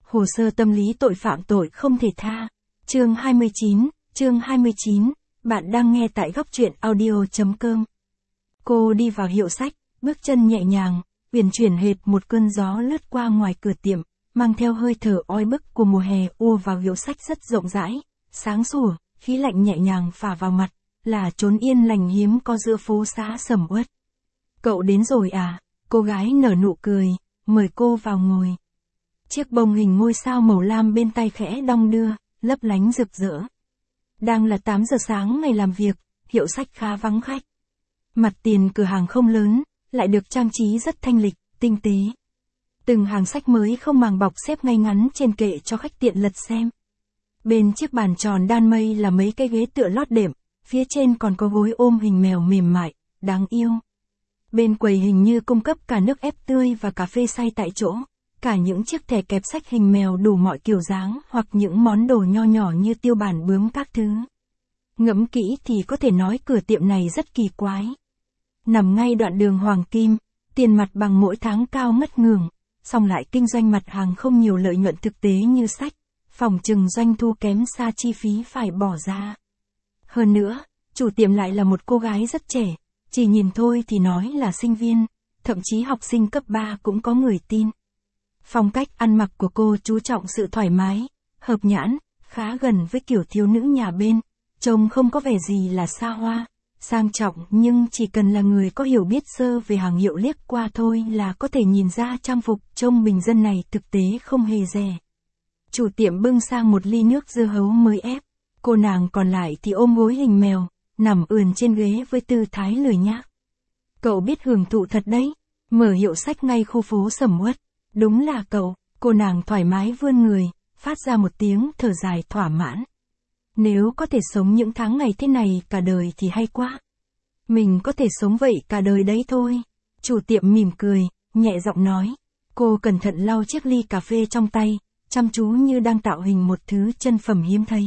Hồ sơ tâm lý tội phạm tội không thể tha. Chương 29, bạn đang nghe tại góc truyện audio.com. Cô đi vào hiệu sách, bước chân nhẹ nhàng, uyển chuyển hệt một cơn gió lướt qua ngoài cửa tiệm, mang theo hơi thở oi bức của mùa hè ùa vào hiệu sách rất rộng rãi, sáng sủa, khí lạnh nhẹ nhàng phả vào mặt, là chốn yên lành hiếm có giữa phố xá sầm uất. Cậu đến rồi à? Cô gái nở nụ cười, mời cô vào ngồi. Chiếc bông hình ngôi sao màu lam bên tay khẽ đong đưa, lấp lánh rực rỡ. Đang là 8 giờ sáng ngày làm việc, hiệu sách khá vắng khách. Mặt tiền cửa hàng không lớn, lại được trang trí rất thanh lịch, tinh tế. Từng hàng sách mới không màng bọc xếp ngay ngắn trên kệ cho khách tiện lật xem. Bên chiếc bàn tròn đan mây là mấy cái ghế tựa lót đệm, phía trên còn có gối ôm hình mèo mềm mại, đáng yêu. Bên quầy hình như cung cấp cả nước ép tươi và cà phê xay tại chỗ, cả những chiếc thẻ kẹp sách hình mèo đủ mọi kiểu dáng hoặc những món đồ nho nhỏ như tiêu bản bướm các thứ. Ngẫm kỹ thì có thể nói cửa tiệm này rất kỳ quái. Nằm ngay đoạn đường Hoàng Kim, tiền mặt bằng mỗi tháng cao ngất ngường, song lại kinh doanh mặt hàng không nhiều lợi nhuận thực tế như sách, phỏng chừng doanh thu kém xa chi phí phải bỏ ra. Hơn nữa, chủ tiệm lại là một cô gái rất trẻ, chỉ nhìn thôi thì nói là sinh viên, thậm chí học sinh cấp 3 cũng có người tin. Phong cách ăn mặc của cô chú trọng sự thoải mái, hợp nhãn, khá gần với kiểu thiếu nữ nhà bên, trông không có vẻ gì là xa hoa, sang trọng, nhưng chỉ cần là người có hiểu biết sơ về hàng hiệu liếc qua thôi là có thể nhìn ra trang phục trông bình dân này thực tế không hề rẻ. Chủ tiệm bưng sang một ly nước dưa hấu mới ép, cô nàng còn lại thì ôm gối hình mèo, nằm ườn trên ghế với tư thái lười nhác. Cậu biết hưởng thụ thật đấy, mở hiệu sách ngay khu phố sầm uất. Đúng là cậu, cô nàng thoải mái vươn người, phát ra một tiếng thở dài thỏa mãn. Nếu có thể sống những tháng ngày thế này cả đời thì hay quá. Mình có thể sống vậy cả đời đấy thôi. Chủ tiệm mỉm cười, nhẹ giọng nói. Cô cẩn thận lau chiếc ly cà phê trong tay, chăm chú như đang tạo hình một thứ chân phẩm hiếm thấy.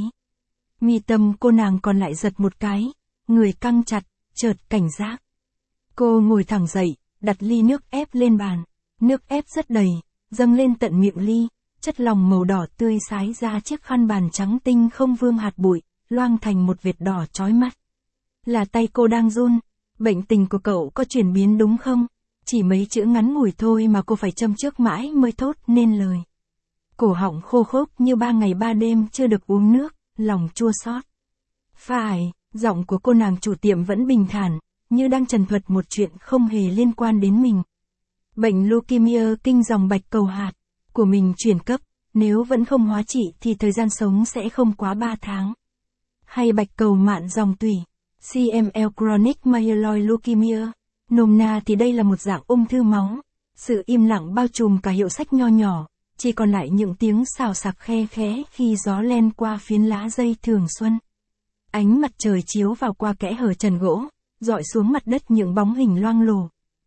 Mi tâm cô nàng còn lại giật một cái, người căng chặt, chợt cảnh giác. Cô ngồi thẳng dậy, đặt ly nước ép lên bàn. Nước ép rất đầy, dâng lên tận miệng ly, chất lòng màu đỏ tươi xái ra chiếc khăn bàn trắng tinh không vương hạt bụi, loang thành một vệt đỏ chói mắt. Là tay cô đang run, bệnh tình của cậu có chuyển biến đúng không? Chỉ mấy chữ ngắn ngủi thôi mà cô phải châm trước mãi mới thốt nên lời. Cổ họng khô khốc như 3 ngày 3 đêm chưa được uống nước, lòng chua xót. Phải, giọng của cô nàng chủ tiệm vẫn bình thản, như đang trần thuật một chuyện không hề liên quan đến mình. Bệnh leukemia kinh dòng bạch cầu hạt của mình chuyển cấp, nếu vẫn không hóa trị thì thời gian sống sẽ không quá 3 tháng. Hay bạch cầu mạn dòng tủy, CML chronic myeloid leukemia, nôm na thì đây là một dạng ung thư máu. Sự im lặng bao trùm cả hiệu sách nho nhỏ, chỉ còn lại những tiếng xào xạc khe khẽ khi gió len qua phiến lá dây thường xuân. Ánh mặt trời chiếu vào qua kẽ hở trần gỗ, dọi xuống mặt đất những bóng hình loang lổ.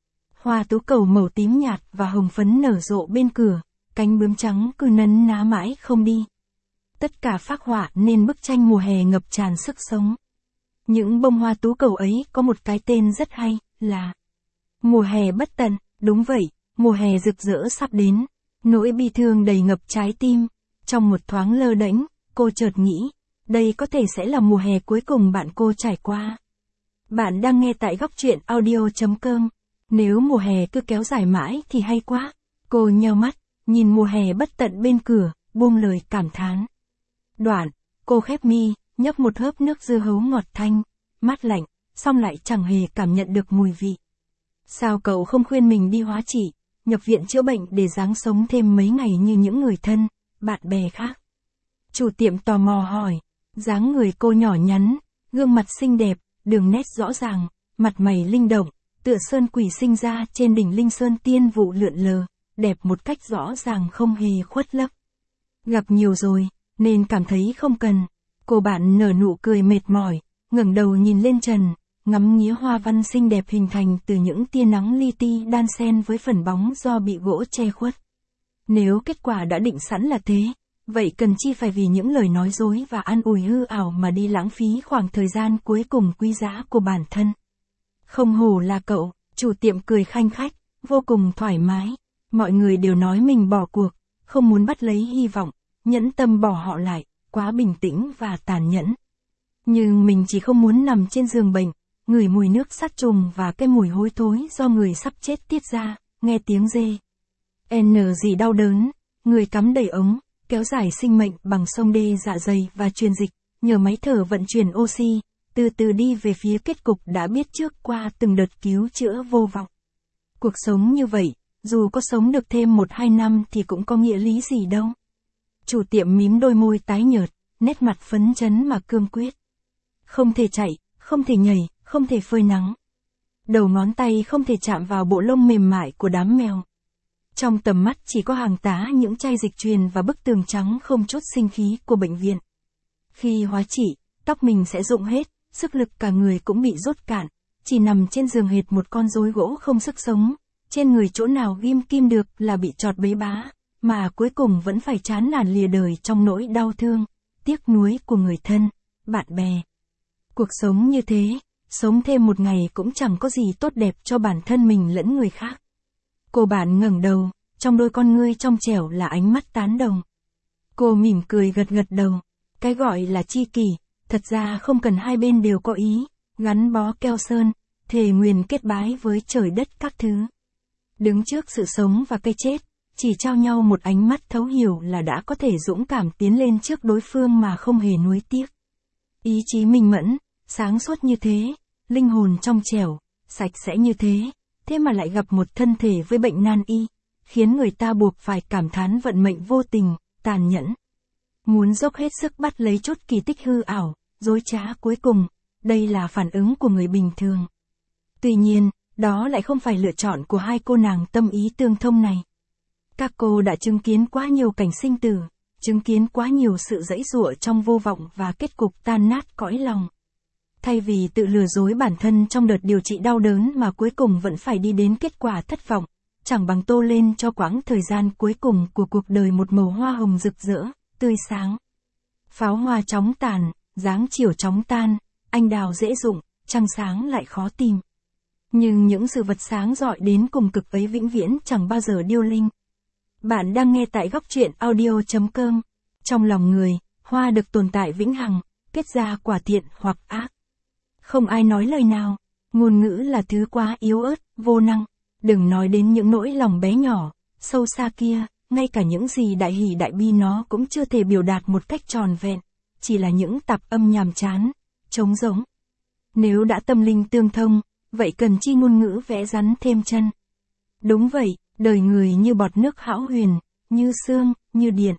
Hoa tú cầu màu tím nhạt và hồng phấn nở rộ bên cửa, cánh bướm trắng cứ nấn ná mãi không đi. Tất cả phác họa nên bức tranh mùa hè ngập tràn sức sống. Những bông hoa tú cầu ấy có một cái tên rất hay, là mùa hè bất tận. Đúng vậy, mùa hè rực rỡ sắp đến, nỗi bi thương đầy ngập trái tim. Trong một thoáng lơ đễnh, cô chợt nghĩ, đây có thể sẽ là mùa hè cuối cùng bạn cô trải qua. Bạn đang nghe tại góc truyện audio.com. Nếu mùa hè cứ kéo dài mãi thì hay quá. Cô nheo mắt, nhìn mùa hè bất tận bên cửa, buông lời cảm thán. Đoạn, cô khép mi, nhấp một hớp nước dưa hấu ngọt thanh, mát lạnh, song lại chẳng hề cảm nhận được mùi vị. Sao cậu không khuyên mình đi hóa trị, nhập viện chữa bệnh để ráng sống thêm mấy ngày như những người thân, bạn bè khác? Chủ tiệm tò mò hỏi. Dáng người cô nhỏ nhắn, gương mặt xinh đẹp, đường nét rõ ràng, mặt mày linh động, tựa sơn quỷ sinh ra trên đỉnh Linh Sơn tiên vụ lượn lờ, đẹp một cách rõ ràng không hề khuất lấp. Gặp nhiều rồi, nên cảm thấy không cần. Cô bạn nở nụ cười mệt mỏi, ngẩng đầu nhìn lên trần, ngắm nghía hoa văn xinh đẹp hình thành từ những tia nắng li ti đan xen với phần bóng do bị gỗ che khuất. Nếu kết quả đã định sẵn là thế, vậy cần chi phải vì những lời nói dối và an ủi hư ảo mà đi lãng phí khoảng thời gian cuối cùng quý giá của bản thân. Không hổ là cậu, chủ tiệm cười khanh khách, vô cùng thoải mái. Mọi người đều nói mình bỏ cuộc, không muốn bắt lấy hy vọng, nhẫn tâm bỏ họ lại, quá bình tĩnh và tàn nhẫn. Nhưng mình chỉ không muốn nằm trên giường bệnh, ngửi mùi nước sát trùng và cái mùi hôi thối do người sắp chết tiết ra, nghe tiếng dê. Gì đau đớn, người cắm đầy ống, kéo dài sinh mệnh bằng sông đê dạ dày và truyền dịch, nhờ máy thở vận chuyển oxy, từ từ đi về phía kết cục đã biết trước qua từng đợt cứu chữa vô vọng. Cuộc sống như vậy, dù có sống được thêm 1-2 năm thì cũng có nghĩa lý gì đâu. Chủ tiệm mím đôi môi tái nhợt, nét mặt phấn chấn mà cương quyết. Không thể chạy, không thể nhảy, không thể phơi nắng. Đầu ngón tay không thể chạm vào bộ lông mềm mại của đám mèo. Trong tầm mắt chỉ có hàng tá những chai dịch truyền và bức tường trắng không chút sinh khí của bệnh viện. Khi hóa trị, tóc mình sẽ rụng hết, sức lực cả người cũng bị rút cạn, chỉ nằm trên giường hệt một con rối gỗ không sức sống, trên người chỗ nào ghim kim được là bị chọt bấy bá, mà cuối cùng vẫn phải chán nản lìa đời trong nỗi đau thương, tiếc nuối của người thân, bạn bè. Cuộc sống như thế, sống thêm một ngày cũng chẳng có gì tốt đẹp cho bản thân mình lẫn người khác. Cô bạn ngẩng đầu, trong đôi con ngươi trong trẻo là ánh mắt tán đồng. Cô mỉm cười gật gật đầu. Cái gọi là tri kỷ, thật ra không cần hai bên đều có ý, gắn bó keo sơn, thề nguyền kết bái với trời đất các thứ. Đứng trước sự sống và cái chết, chỉ trao nhau một ánh mắt thấu hiểu là đã có thể dũng cảm tiến lên trước đối phương mà không hề nuối tiếc. Ý chí minh mẫn, sáng suốt như thế, linh hồn trong trẻo, sạch sẽ như thế mà lại gặp một thân thể với bệnh nan y, khiến người ta buộc phải cảm thán vận mệnh vô tình, tàn nhẫn. Muốn dốc hết sức bắt lấy chút kỳ tích hư ảo, dối trá cuối cùng, đây là phản ứng của người bình thường. Tuy nhiên, đó lại không phải lựa chọn của hai cô nàng tâm ý tương thông này. Các cô đã chứng kiến quá nhiều cảnh sinh tử, chứng kiến quá nhiều sự giãy giụa trong vô vọng và kết cục tan nát cõi lòng. Thay vì tự lừa dối bản thân trong đợt điều trị đau đớn mà cuối cùng vẫn phải đi đến kết quả thất vọng, chẳng bằng tô lên cho quãng thời gian cuối cùng của cuộc đời một màu hoa hồng rực rỡ, tươi sáng. Pháo hoa chóng tàn, dáng chiều chóng tan, anh đào dễ rụng, trăng sáng lại khó tìm. Nhưng những sự vật sáng rọi đến cùng cực ấy vĩnh viễn chẳng bao giờ điêu linh. Bạn đang nghe tại góc truyện audio.com. Trong lòng người, hoa được tồn tại vĩnh hằng, kết ra quả thiện hoặc ác. Không ai nói lời nào, ngôn ngữ là thứ quá yếu ớt, vô năng. Đừng nói đến những nỗi lòng bé nhỏ, sâu xa kia, ngay cả những gì đại hỷ đại bi nó cũng chưa thể biểu đạt một cách tròn vẹn, chỉ là những tạp âm nhàm chán, trống rỗng. Nếu đã tâm linh tương thông, vậy cần chi ngôn ngữ vẽ rắn thêm chân. Đúng vậy, đời người như bọt nước hão huyền, như sương, như điện.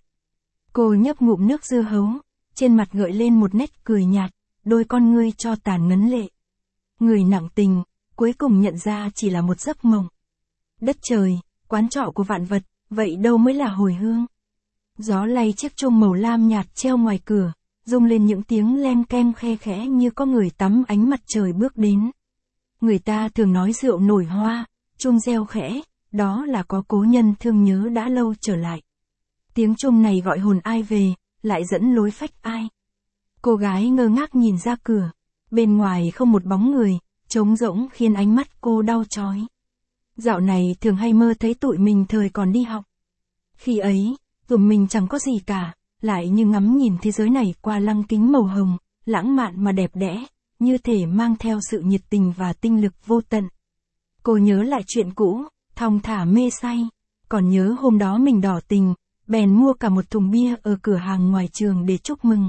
Cô nhấp ngụm nước dưa hấu, trên mặt gợi lên một nét cười nhạt, đôi con ngươi cho tàn ngấn lệ. Người nặng tình, cuối cùng nhận ra chỉ là một giấc mộng. Đất trời, quán trọ của vạn vật, vậy đâu mới là hồi hương. Gió lay chiếc chuông màu lam nhạt treo ngoài cửa, rung lên những tiếng len keng khe khẽ như có người tắm ánh mặt trời bước đến. Người ta thường nói rượu nổi hoa, chuông reo khẽ, đó là có cố nhân thương nhớ đã lâu trở lại. Tiếng chuông này gọi hồn ai về, lại dẫn lối phách ai. Cô gái ngơ ngác nhìn ra cửa, bên ngoài không một bóng người, trống rỗng khiến ánh mắt cô đau chói. Dạo này thường hay mơ thấy tụi mình thời còn đi học. Khi ấy, tụi mình chẳng có gì cả, lại như ngắm nhìn thế giới này qua lăng kính màu hồng, lãng mạn mà đẹp đẽ, như thể mang theo sự nhiệt tình và tinh lực vô tận. Cô nhớ lại chuyện cũ, thong thả mê say, còn nhớ hôm đó mình đỏ tình, bèn mua cả một thùng bia ở cửa hàng ngoài trường để chúc mừng.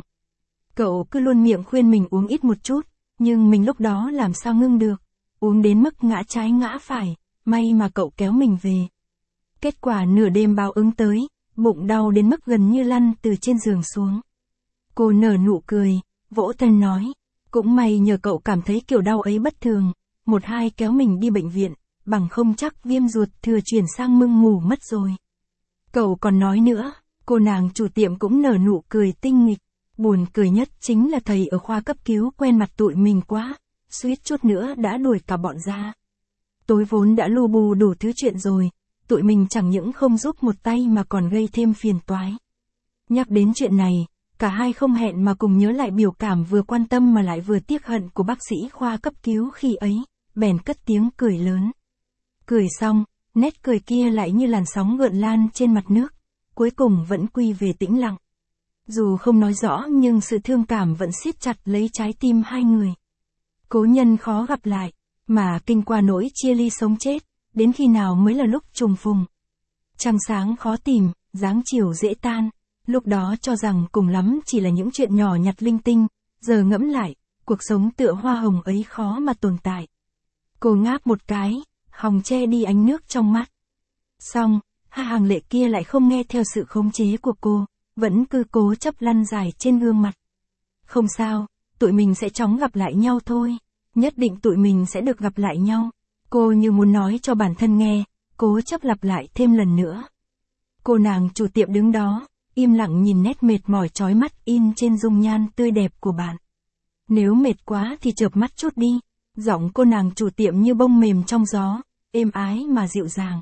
Cậu cứ luôn miệng khuyên mình uống ít một chút, nhưng mình lúc đó làm sao ngưng được, uống đến mức ngã trái ngã phải, may mà cậu kéo mình về. Kết quả nửa đêm báo ứng tới, bụng đau đến mức gần như lăn từ trên giường xuống. Cô nở nụ cười, vỗ tay nói, cũng may nhờ cậu cảm thấy kiểu đau ấy bất thường, 1-2 kéo mình đi bệnh viện, bằng không chắc viêm ruột thừa chuyển sang mưng mủ mất rồi. Cậu còn nói nữa, cô nàng chủ tiệm cũng nở nụ cười tinh nghịch, buồn cười nhất chính là thầy ở khoa cấp cứu quen mặt tụi mình quá, suýt chút nữa đã đuổi cả bọn ra. Tối vốn đã lu bù đủ thứ chuyện rồi, tụi mình chẳng những không giúp một tay mà còn gây thêm phiền toái. Nhắc đến chuyện này, cả hai không hẹn mà cùng nhớ lại biểu cảm vừa quan tâm mà lại vừa tiếc hận của bác sĩ khoa cấp cứu khi ấy, bèn cất tiếng cười lớn. Cười xong, nét cười kia lại như làn sóng gợn lan trên mặt nước, cuối cùng vẫn quy về tĩnh lặng. Dù không nói rõ nhưng sự thương cảm vẫn siết chặt lấy trái tim hai người. Cố nhân khó gặp lại, mà kinh qua nỗi chia ly sống chết, đến khi nào mới là lúc trùng phùng. Trăng sáng khó tìm, dáng chiều dễ tan, lúc đó cho rằng cùng lắm chỉ là những chuyện nhỏ nhặt linh tinh, giờ ngẫm lại, cuộc sống tựa hoa hồng ấy khó mà tồn tại. Cô ngáp một cái, hòng che đi ánh nước trong mắt. Xong, hai hàng lệ kia lại không nghe theo sự khống chế của cô, vẫn cứ cố chấp lăn dài trên gương mặt. Không sao, tụi mình sẽ chóng gặp lại nhau thôi, nhất định tụi mình sẽ được gặp lại nhau. Cô như muốn nói cho bản thân nghe, cố chấp lặp lại thêm lần nữa. Cô nàng chủ tiệm đứng đó, im lặng nhìn nét mệt mỏi chói mắt in trên dung nhan tươi đẹp của bạn. Nếu mệt quá thì chợp mắt chút đi. Giọng cô nàng chủ tiệm như bông mềm trong gió, êm ái mà dịu dàng.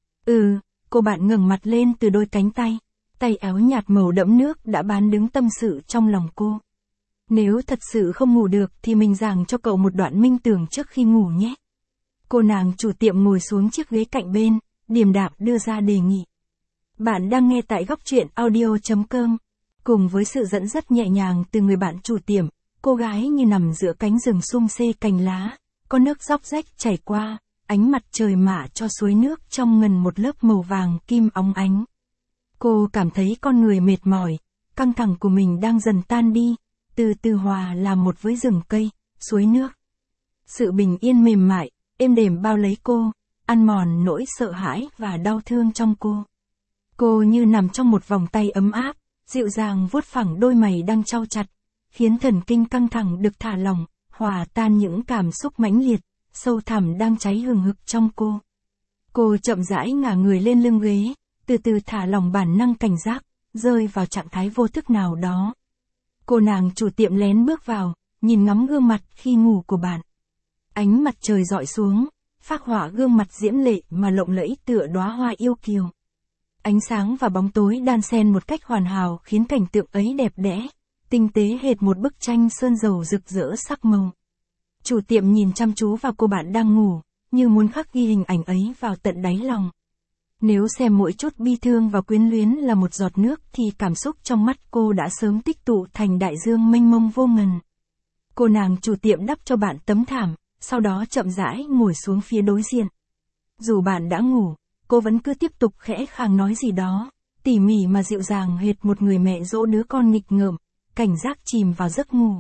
Cô bạn ngẩng mặt lên từ đôi cánh tay. Tay áo nhạt màu đẫm nước đã bán đứng tâm sự trong lòng cô. Nếu thật sự không ngủ được thì mình giảng cho cậu một đoạn minh tưởng trước khi ngủ nhé. Cô nàng chủ tiệm ngồi xuống chiếc ghế cạnh bên, điềm đạm đưa ra đề nghị. Bạn đang nghe tại góc truyện audio.com. Cùng với sự dẫn dắt nhẹ nhàng từ người bạn chủ tiệm, cô gái như nằm giữa cánh rừng sum xê cành lá, có nước róc rách chảy qua, ánh mặt trời mạ cho suối nước trong ngần một lớp màu vàng kim óng ánh. Cô cảm thấy con người mệt mỏi, căng thẳng của mình đang dần tan đi, từ từ hòa làm một với rừng cây, suối nước. Sự bình yên mềm mại, êm đềm bao lấy cô, ăn mòn nỗi sợ hãi và đau thương trong cô. Cô như nằm trong một vòng tay ấm áp, dịu dàng vuốt phẳng đôi mày đang trao chặt, khiến thần kinh căng thẳng được thả lỏng, hòa tan những cảm xúc mãnh liệt, sâu thẳm đang cháy hừng hực trong cô. Cô chậm rãi ngả người lên lưng ghế, từ từ thả lỏng bản năng cảnh giác, rơi vào trạng thái vô thức nào đó. Cô nàng chủ tiệm lén bước vào, nhìn ngắm gương mặt khi ngủ của bạn. Ánh mặt trời rọi xuống, phác họa gương mặt diễm lệ mà lộng lẫy tựa đóa hoa yêu kiều. Ánh sáng và bóng tối đan xen một cách hoàn hảo khiến cảnh tượng ấy đẹp đẽ, tinh tế hệt một bức tranh sơn dầu rực rỡ sắc màu. Chủ tiệm nhìn chăm chú vào cô bạn đang ngủ, như muốn khắc ghi hình ảnh ấy vào tận đáy lòng. Nếu xem mỗi chút bi thương và quyến luyến là một giọt nước thì cảm xúc trong mắt cô đã sớm tích tụ thành đại dương mênh mông vô ngần. Cô nàng chủ tiệm đắp cho bạn tấm thảm, sau đó chậm rãi ngồi xuống phía đối diện. Dù bạn đã ngủ, cô vẫn cứ tiếp tục khẽ khàng nói gì đó, tỉ mỉ mà dịu dàng hệt một người mẹ dỗ đứa con nghịch ngợm, cảnh giác chìm vào giấc ngủ.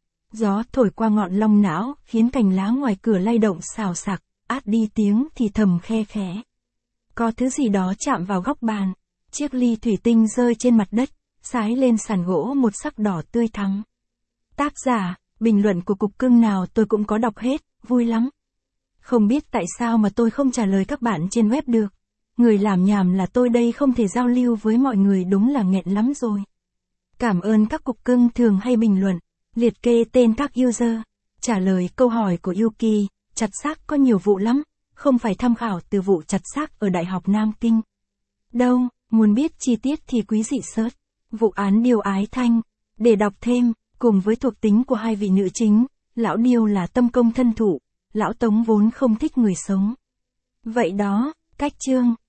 Gió thổi qua ngọn long não, khiến cành lá ngoài cửa lay động xào xạc, át đi tiếng thì thầm khe khẽ. Có thứ gì đó chạm vào góc bàn, chiếc ly thủy tinh rơi trên mặt đất, sái lên sàn gỗ một sắc đỏ tươi thắm. Tác giả, bình luận của cục cưng nào tôi cũng có đọc hết, vui lắm. Không biết tại sao mà tôi không trả lời các bạn trên web được. Người làm nhảm là tôi đây, không thể giao lưu với mọi người, đúng là nghẹn lắm rồi. Cảm ơn các cục cưng thường hay bình luận, liệt kê tên các user. Trả lời câu hỏi của Yuki, chặt xác có nhiều vụ lắm, không phải tham khảo từ vụ chặt xác ở Đại học Nam Kinh. Đâu, muốn biết chi tiết thì quý dị search vụ án Điêu Ái Thanh để đọc thêm. Cùng với thuộc tính của hai vị nữ chính, lão Điêu là tâm công thân thủ, lão Tống vốn không thích người sống. Vậy đó, cách chương.